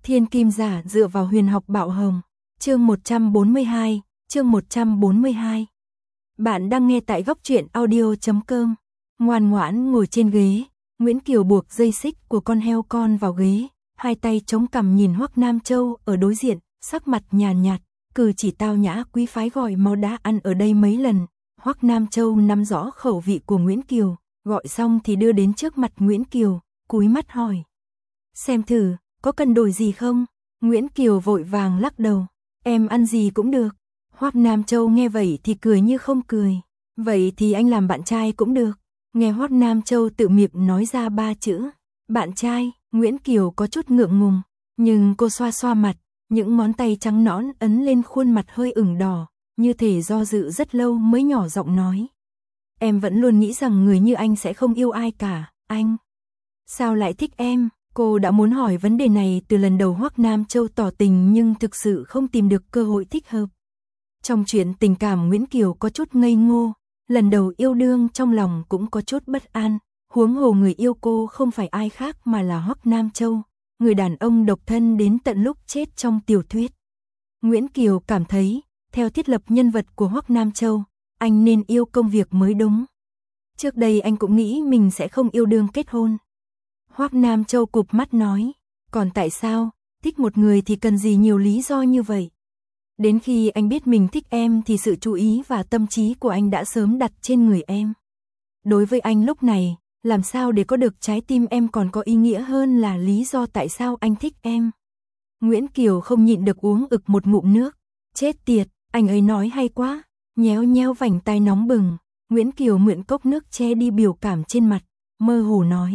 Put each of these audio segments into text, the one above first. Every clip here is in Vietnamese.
Thiên kim giả dựa vào huyền học bạo hồng. Chương 142, chương 142. Bạn đang nghe tại góc truyện audio.com. Ngoan ngoãn ngồi trên ghế, Nguyễn Kiều buộc dây xích của con heo con vào ghế, hai tay chống cằm nhìn Hoắc Nam Châu ở đối diện, sắc mặt nhàn nhạt, cử chỉ tao nhã quý phái gọi máu đã ăn ở đây mấy lần. Hoắc Nam Châu nắm rõ khẩu vị của Nguyễn Kiều, gọi xong thì đưa đến trước mặt Nguyễn Kiều, cúi mắt hỏi. Xem thử, có cần đổi gì không? Nguyễn Kiều vội vàng lắc đầu, em ăn gì cũng được. Hoắc Nam Châu nghe vậy thì cười như không cười, vậy thì anh làm bạn trai cũng được. Nghe Hoắc Nam Châu tự miệng nói ra ba chữ, bạn trai, Nguyễn Kiều có chút ngượng ngùng, nhưng cô xoa xoa mặt, những ngón tay trắng nõn ấn lên khuôn mặt hơi ửng đỏ, như thể do dự rất lâu mới nhỏ giọng nói. Em vẫn luôn nghĩ rằng người như anh sẽ không yêu ai cả, anh sao lại thích em? Cô đã muốn hỏi vấn đề này từ lần đầu Hoắc Nam Châu tỏ tình nhưng thực sự không tìm được cơ hội thích hợp. Trong chuyện tình cảm Nguyễn Kiều có chút ngây ngô, lần đầu yêu đương trong lòng cũng có chút bất an, huống hồ người yêu cô không phải ai khác mà là Hoắc Nam Châu, người đàn ông độc thân đến tận lúc chết trong tiểu thuyết. Nguyễn Kiều cảm thấy, theo thiết lập nhân vật của Hoắc Nam Châu, anh nên yêu công việc mới đúng. Trước đây anh cũng nghĩ mình sẽ không yêu đương kết hôn. Hoắc Nam Châu cụp mắt nói, còn tại sao, thích một người thì cần gì nhiều lý do như vậy? Đến khi anh biết mình thích em thì sự chú ý và tâm trí của anh đã sớm đặt trên người em. Đối với anh lúc này, làm sao để có được trái tim em còn có ý nghĩa hơn là lý do tại sao anh thích em. Nguyễn Kiều không nhịn được uống ực một ngụm nước. Chết tiệt, anh ấy nói hay quá. Nhéo nhéo vành tai nóng bừng, Nguyễn Kiều mượn cốc nước che đi biểu cảm trên mặt, mơ hồ nói.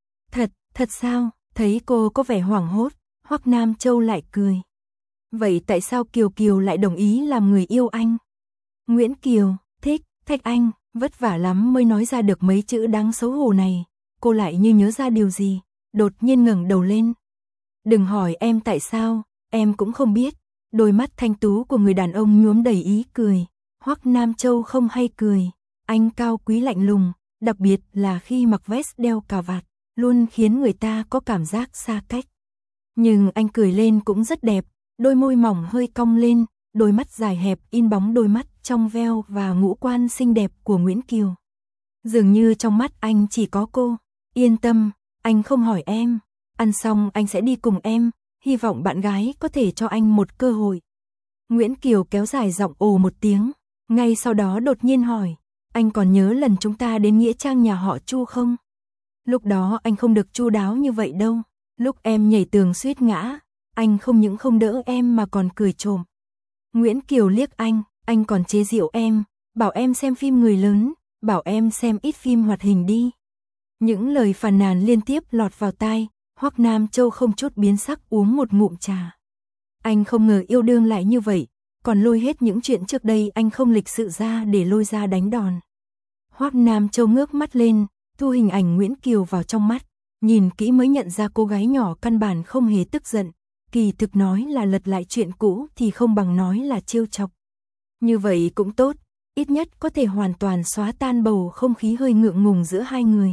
Thật sao? Thấy cô có vẻ hoảng hốt, Hoắc Nam Châu lại cười. Vậy tại sao Kiều Kiều lại đồng ý làm người yêu anh? Nguyễn Kiều, thích anh, vất vả lắm mới nói ra được mấy chữ đáng xấu hổ này. Cô lại như nhớ ra điều gì, đột nhiên ngẩng đầu lên. Đừng hỏi em tại sao, em cũng không biết. Đôi mắt thanh tú của người đàn ông nhuốm đầy ý cười. Hoắc Nam Châu không hay cười, anh cao quý lạnh lùng, đặc biệt là khi mặc vest đeo cà vạt, luôn khiến người ta có cảm giác xa cách. Nhưng anh cười lên cũng rất đẹp, đôi môi mỏng hơi cong lên, đôi mắt dài hẹp in bóng đôi mắt trong veo và ngũ quan xinh đẹp của Nguyễn Kiều. Dường như trong mắt anh chỉ có cô. Yên tâm, anh không hỏi em, ăn xong anh sẽ đi cùng em, hy vọng bạn gái có thể cho anh một cơ hội. Nguyễn Kiều kéo dài giọng ồ một tiếng, ngay sau đó đột nhiên hỏi, anh còn nhớ lần chúng ta đến nghĩa trang nhà họ Chu không? Lúc đó anh không được chu đáo như vậy đâu, lúc em nhảy tường suýt ngã, anh không những không đỡ em mà còn cười trộm. Nguyễn Kiều liếc anh còn chế giễu em, bảo em xem phim người lớn, bảo em xem ít phim hoạt hình đi. Những lời phàn nàn liên tiếp lọt vào tai, Hoắc Nam Châu không chút biến sắc uống một ngụm trà. Anh không ngờ yêu đương lại như vậy, còn lôi hết những chuyện trước đây anh không lịch sự ra để lôi ra đánh đòn. Hoắc Nam Châu ngước mắt lên, thu hình ảnh Nguyễn Kiều vào trong mắt, nhìn kỹ mới nhận ra cô gái nhỏ căn bản không hề tức giận, kỳ thực nói là lật lại chuyện cũ thì không bằng nói là trêu chọc. Như vậy cũng tốt, ít nhất có thể hoàn toàn xóa tan bầu không khí hơi ngượng ngùng giữa hai người.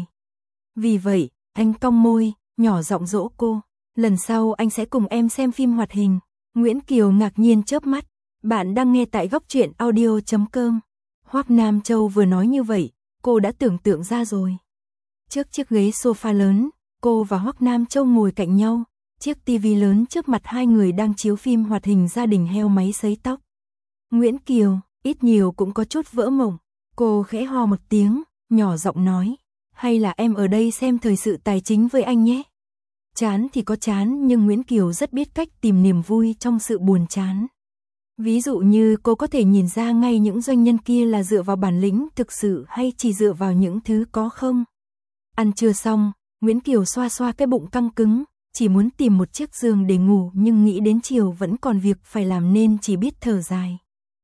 Vì vậy, anh cong môi, nhỏ giọng dỗ cô, lần sau anh sẽ cùng em xem phim hoạt hình. Nguyễn Kiều ngạc nhiên chớp mắt, bạn đang nghe tại góc truyện audio.com. Hoắc Nam Châu vừa nói như vậy, cô đã tưởng tượng ra rồi. Trước chiếc ghế sofa lớn, cô và Hoắc Nam Châu ngồi cạnh nhau, chiếc tivi lớn trước mặt hai người đang chiếu phim hoạt hình gia đình heo máy sấy tóc. Nguyễn Kiều, ít nhiều cũng có chút vỡ mộng, cô khẽ ho một tiếng, nhỏ giọng nói, hay là em ở đây xem thời sự tài chính với anh nhé. Chán thì có chán nhưng Nguyễn Kiều rất biết cách tìm niềm vui trong sự buồn chán. Ví dụ như cô có thể nhìn ra ngay những doanh nhân kia là dựa vào bản lĩnh thực sự hay chỉ dựa vào những thứ có không. Ăn trưa xong, Nguyễn Kiều xoa xoa cái bụng căng cứng, chỉ muốn tìm một chiếc giường để ngủ nhưng nghĩ đến chiều vẫn còn việc phải làm nên chỉ biết thở dài.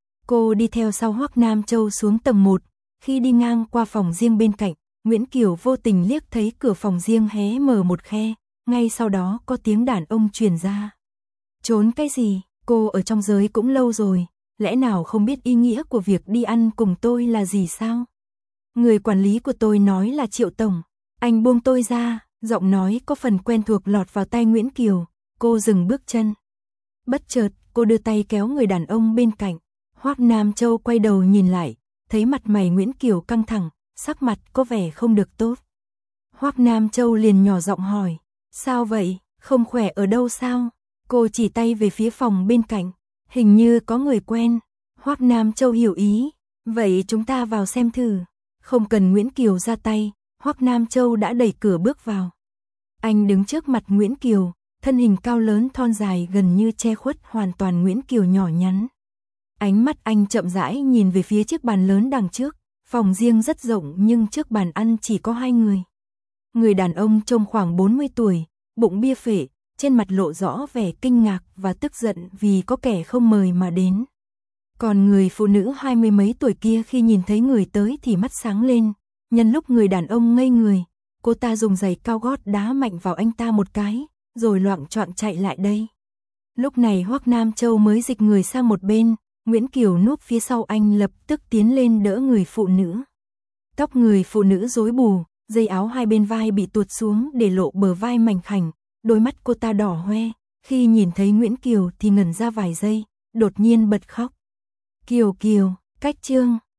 Cô đi theo sau Hoắc Nam Châu xuống tầng 1, khi đi ngang qua phòng riêng bên cạnh, Nguyễn Kiều vô tình liếc thấy cửa phòng riêng hé mở một khe, ngay sau đó có tiếng đàn ông truyền ra. Trốn cái gì, cô ở trong giới cũng lâu rồi, lẽ nào không biết ý nghĩa của việc đi ăn cùng tôi là gì sao? Người quản lý của tôi nói là Triệu Tổng, anh buông tôi ra, giọng nói có phần quen thuộc lọt vào tai Nguyễn Kiều, cô dừng bước chân. Bất chợt, cô đưa tay kéo người đàn ông bên cạnh. Hoắc Nam Châu quay đầu nhìn lại, thấy mặt mày Nguyễn Kiều căng thẳng, sắc mặt có vẻ không được tốt. Hoắc Nam Châu liền nhỏ giọng hỏi, sao vậy, không khỏe ở đâu sao? Cô chỉ tay về phía phòng bên cạnh, hình như có người quen. Hoắc Nam Châu hiểu ý, vậy chúng ta vào xem thử. Không cần Nguyễn Kiều ra tay, Hoắc Nam Châu đã đẩy cửa bước vào. Anh đứng trước mặt Nguyễn Kiều, thân hình cao lớn thon dài gần như che khuất hoàn toàn Nguyễn Kiều nhỏ nhắn. Ánh mắt anh chậm rãi nhìn về phía chiếc bàn lớn đằng trước, phòng riêng rất rộng nhưng trước bàn ăn chỉ có 2 người. Người đàn ông trông khoảng 40 tuổi, bụng bia phệ, trên mặt lộ rõ vẻ kinh ngạc và tức giận vì có kẻ không mời mà đến. Còn người phụ nữ 20 mấy tuổi kia khi nhìn thấy người tới thì mắt sáng lên, nhân lúc người đàn ông ngây người, cô ta dùng giày cao gót đá mạnh vào anh ta một cái, rồi loạng choạng chạy lại đây. Lúc này Hoắc Nam Châu mới dịch người sang một bên, Nguyễn Kiều núp phía sau anh lập tức tiến lên đỡ người phụ nữ. Tóc người phụ nữ rối bù, dây áo hai bên vai bị tuột xuống để lộ bờ vai mảnh khảnh, đôi mắt cô ta đỏ hoe, khi nhìn thấy Nguyễn Kiều thì ngẩn ra vài giây, đột nhiên bật khóc. Kiều Kiều, cách Trương,